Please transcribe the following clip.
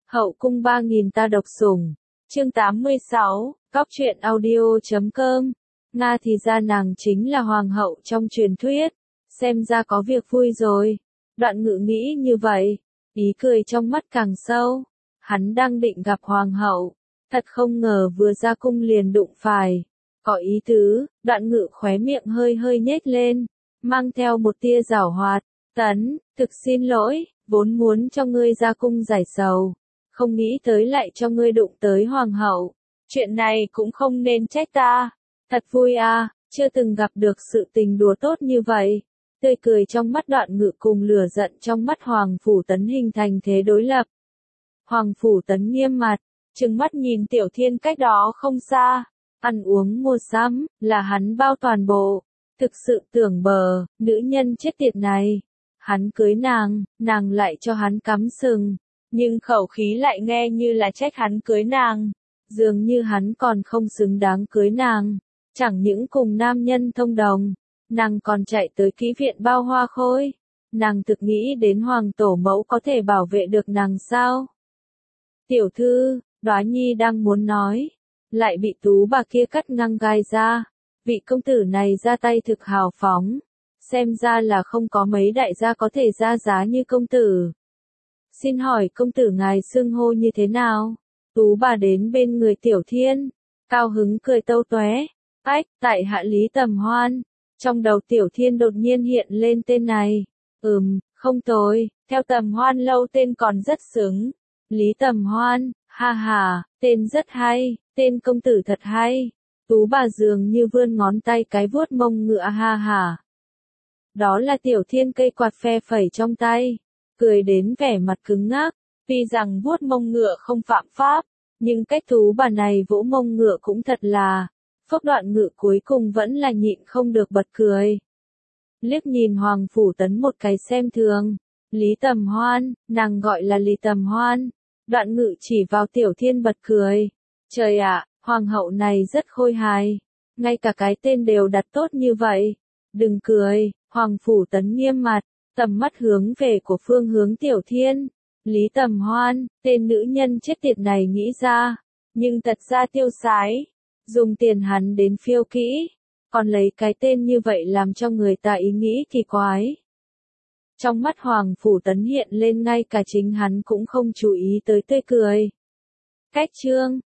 Hậu cung 3000 ta độc sủng. Chương 86, Cóc truyện audio.com. Nga thì ra nàng chính là hoàng hậu trong truyền thuyết. Xem ra có việc vui rồi. Đoạn Ngự nghĩ như vậy, ý cười trong mắt càng sâu. Hắn đang định gặp hoàng hậu, thật không ngờ vừa ra cung liền đụng phải. Có ý tứ, Đoạn Ngự khóe miệng hơi hơi nhếch lên, mang theo một tia giảo hoạt. Tấn, thực xin lỗi, vốn muốn cho ngươi ra cung giải sầu, không nghĩ tới lại cho ngươi đụng tới hoàng hậu. Chuyện này cũng không nên trách ta. Thật vui à, chưa từng gặp được sự tình đùa tốt như vậy. Tươi cười trong mắt Đoạn Ngự cùng lửa giận trong mắt Hoàng Phủ Tấn hình thành thế đối lập. Hoàng Phủ Tấn nghiêm mặt, trừng mắt nhìn Tiểu Thiên cách đó không xa. Ăn uống mua sắm, là hắn bao toàn bộ. Thực sự tưởng bờ, nữ nhân chết tiệt này. Hắn cưới nàng lại cho hắn cắm sừng. Nhưng khẩu khí lại nghe như là trách hắn cưới nàng. Dường như hắn còn không xứng đáng cưới nàng. Chẳng những cùng nam nhân thông đồng, nàng còn chạy tới kỹ viện bao hoa khôi. Nàng thực nghĩ đến hoàng tổ mẫu có thể bảo vệ được nàng sao? Tiểu thư, Đóa Nhi đang muốn nói, lại bị Tú bà kia cắt ngang gai ra. Vị công tử này ra tay thực hào phóng, xem ra là không có mấy đại gia có thể ra giá như công tử. Xin hỏi công tử ngài xưng hô như thế nào? Tú bà đến bên người Tiểu Thiên, cao hứng cười tâu tóe. Ách, tại hạ Lý Tầm Hoan. Trong đầu Tiểu Thiên đột nhiên hiện lên tên này. Không tồi, theo Tầm Hoan lâu tên còn rất xứng. Lý Tầm Hoan, ha ha, tên rất hay, tên công tử thật hay. Tú bà dường như vươn ngón tay cái vuốt mông ngựa ha ha. Đó là Tiểu Thiên cây quạt phe phẩy trong tay, cười đến vẻ mặt cứng ngắc. Tuy rằng vuốt mông ngựa không phạm pháp, nhưng cách Tú bà này vỗ mông ngựa cũng thật là. Phốc Đoạn Ngự cuối cùng vẫn là nhịn không được bật cười. Liếc nhìn Hoàng Phủ Tấn một cái xem thường. Lý Tầm Hoan, nàng gọi là Lý Tầm Hoan. Đoạn Ngự chỉ vào Tiểu Thiên bật cười. Trời ạ, hoàng hậu này rất khôi hài. Ngay cả cái tên đều đặt tốt như vậy. Đừng cười, Hoàng Phủ Tấn nghiêm mặt, tầm mắt hướng về của phương hướng Tiểu Thiên. Lý Tầm Hoan, tên nữ nhân chết tiệt này nghĩ ra, nhưng thật ra tiêu sái. Dùng tiền hắn đến phiêu kỹ, còn lấy cái tên như vậy làm cho người ta ý nghĩ kỳ quái. Trong mắt Hoàng Phủ Tấn hiện lên ngay cả chính hắn cũng không chú ý tới tươi cười. Cách chương